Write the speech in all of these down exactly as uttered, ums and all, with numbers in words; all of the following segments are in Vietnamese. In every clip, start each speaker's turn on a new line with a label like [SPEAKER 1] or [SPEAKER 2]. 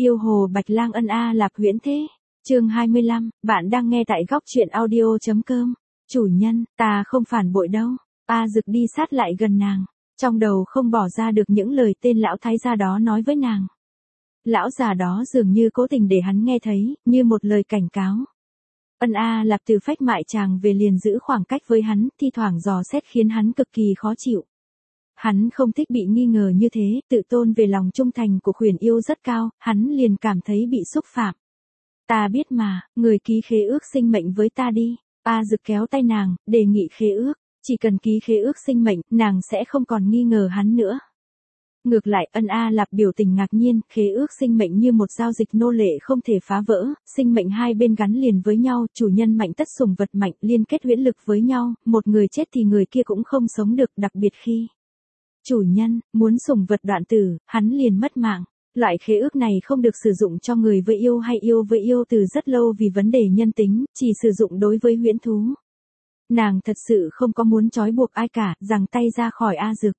[SPEAKER 1] Yêu hồ Bạch Lang ân A Lạp huyễn thế. Chương hai mươi lăm, bạn đang nghe tại góc truyện audio chấm com. Chủ nhân, ta không phản bội đâu. A Dực đi sát lại gần nàng, trong đầu không bỏ ra được những lời tên lão thái gia đó nói với nàng. Lão già đó dường như cố tình để hắn nghe thấy, như một lời cảnh cáo. Ân A Lạp từ phách mại chàng về liền giữ khoảng cách với hắn, thi thoảng dò xét khiến hắn cực kỳ khó chịu. Hắn không thích bị nghi ngờ như thế, tự tôn về lòng trung thành của khuyển yêu rất cao, hắn liền cảm thấy bị xúc phạm. Ta biết mà, người ký khế ước sinh mệnh với ta đi. A Dực kéo tay nàng, đề nghị khế ước, chỉ cần ký khế ước sinh mệnh, nàng sẽ không còn nghi ngờ hắn nữa. Ngược lại, Ân A Lạp biểu tình ngạc nhiên, khế ước sinh mệnh như một giao dịch nô lệ không thể phá vỡ, sinh mệnh hai bên gắn liền với nhau, chủ nhân mạnh tất sủng vật mạnh liên kết huyễn lực với nhau, một người chết thì người kia cũng không sống được, đặc biệt khi chủ nhân muốn sủng vật đoạn tử, hắn liền mất mạng. Loại khế ước này không được sử dụng cho người với yêu hay yêu với yêu từ rất lâu vì vấn đề nhân tính, chỉ sử dụng đối với huyễn thú. Nàng thật sự không có muốn trói buộc ai cả, giằng tay ra khỏi A Dực.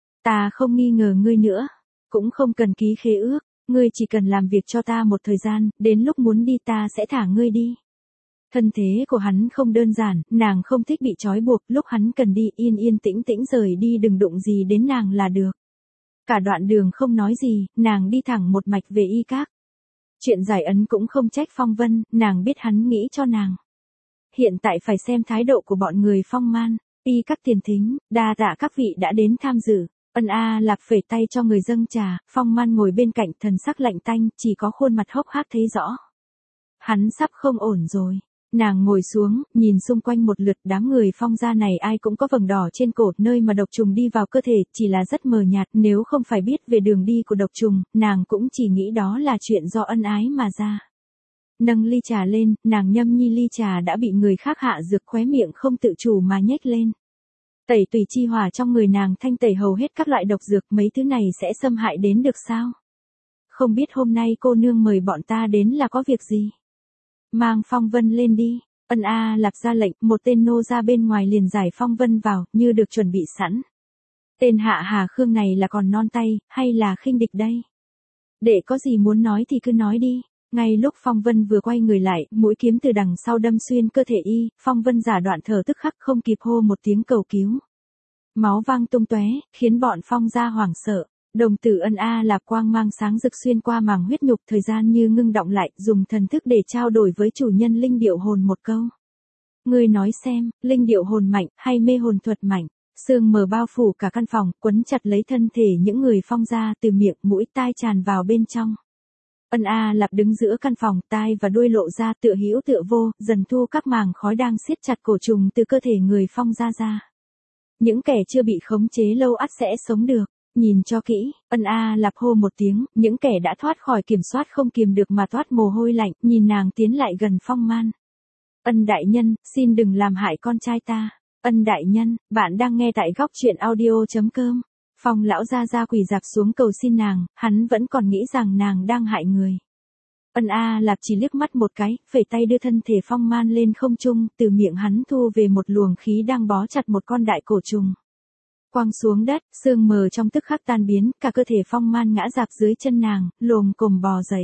[SPEAKER 1] Ta không nghi ngờ ngươi nữa, cũng không cần ký khế ước, ngươi chỉ cần làm việc cho ta một thời gian, đến lúc muốn đi ta sẽ thả ngươi đi. Thân thế của hắn không đơn giản, nàng không thích bị trói buộc, lúc hắn cần đi yên yên tĩnh tĩnh rời đi, đừng đụng gì đến nàng là được. Cả đoạn đường không nói gì, nàng đi thẳng một mạch về Y Các. Chuyện giải ấn cũng không trách Phong Vân, nàng biết hắn nghĩ cho nàng. Hiện tại phải xem thái độ của bọn người Phong Man. Y Các tiền thính, đa tạ các vị đã đến tham dự. Ân A Lạp phẩy tay cho người dâng trà, Phong Man ngồi bên cạnh, thần sắc lạnh tanh, chỉ có khuôn mặt hốc hác thấy rõ. Hắn sắp không ổn rồi. Nàng ngồi xuống, nhìn xung quanh một lượt, đám người Phong gia này ai cũng có vầng đỏ trên cổ, nơi mà độc trùng đi vào cơ thể, chỉ là rất mờ nhạt, nếu không phải biết về đường đi của độc trùng, nàng cũng chỉ nghĩ đó là chuyện do ân ái mà ra. Nâng ly trà lên, nàng nhâm nhi ly trà đã bị người khác hạ dược, khóe miệng không tự chủ mà nhếch lên. Tẩy tùy chi hỏa trong người nàng thanh tẩy hầu hết các loại độc dược, mấy thứ này sẽ xâm hại đến được sao? Không biết hôm nay cô nương mời bọn ta đến là có việc gì? Mang Phong Vân lên đi. Ân A Lạp ra lệnh, một tên nô ra bên ngoài liền giải Phong Vân vào, như được chuẩn bị sẵn. Tên Hạ Hà Khương này là còn non tay, hay là khinh địch đây? Đệ có gì muốn nói thì cứ nói đi. Ngay lúc Phong Vân vừa quay người lại, mũi kiếm từ đằng sau đâm xuyên cơ thể y, Phong Vân giả đoạn thở tức khắc không kịp hô một tiếng cầu cứu. Máu văng tung tóe, khiến bọn Phong gia hoảng sợ. Đồng tử Ân A Lạp quang mang sáng rực xuyên qua màng huyết nhục, thời gian như ngưng đọng lại, dùng thần thức để trao đổi với chủ nhân linh điệu hồn một câu. Ngươi nói xem, linh điệu hồn mạnh, hay mê hồn thuật mạnh? Sương mờ bao phủ cả căn phòng, quấn chặt lấy thân thể những người Phong gia, từ miệng, mũi, tai tràn vào bên trong. Ân A Lạp đứng giữa căn phòng, tai và đuôi lộ ra, tựa hữu tựa vô, dần thu các màng khói đang siết chặt cổ trùng từ cơ thể người Phong gia ra. Những kẻ chưa bị khống chế lâu ắt sẽ sống được. Nhìn cho kỹ, Ân A Lạp hô một tiếng, những kẻ đã thoát khỏi kiểm soát không kiềm được mà toát mồ hôi lạnh, nhìn nàng tiến lại gần Phong Man. Ân đại nhân, xin đừng làm hại con trai ta. Ân đại nhân, bạn đang nghe tại góc truyện audio chấm com. Phong lão gia gia quỳ dạp xuống cầu xin nàng, hắn vẫn còn nghĩ rằng nàng đang hại người. Ân A Lạp chỉ liếc mắt một cái, phẩy tay đưa thân thể Phong Man lên không trung, từ miệng hắn thu về một luồng khí đang bó chặt một con đại cổ trùng. Quăng xuống đất, sương mờ trong tức khắc tan biến, cả cơ thể Phong Man ngã rạp dưới chân nàng, lồm cồm bò dậy.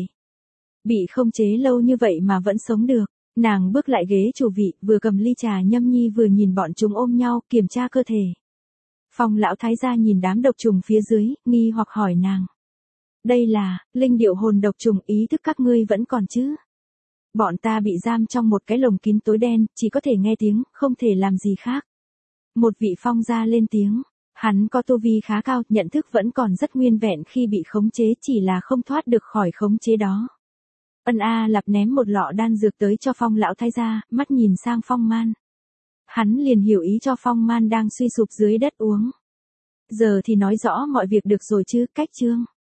[SPEAKER 1] Bị không chế lâu như vậy mà vẫn sống được, nàng bước lại ghế chủ vị, vừa cầm ly trà nhâm nhi vừa nhìn bọn chúng ôm nhau, kiểm tra cơ thể. Phong lão thái gia nhìn đám độc trùng phía dưới, nghi hoặc hỏi nàng. Đây là, linh điệu hồn độc trùng, ý thức các ngươi vẫn còn chứ? Bọn ta bị giam trong một cái lồng kín tối đen, chỉ có thể nghe tiếng, không thể làm gì khác. Một vị Phong gia lên tiếng. Hắn có tu vi khá cao, nhận thức vẫn còn rất nguyên vẹn khi bị khống chế, chỉ là không thoát được khỏi khống chế đó. Ân A Lạp ném một lọ đan dược tới cho Phong lão thái gia, mắt nhìn sang Phong Man. Hắn liền hiểu ý cho Phong Man đang suy sụp dưới đất uống. Giờ thì nói rõ mọi việc được rồi chứ, cách chương.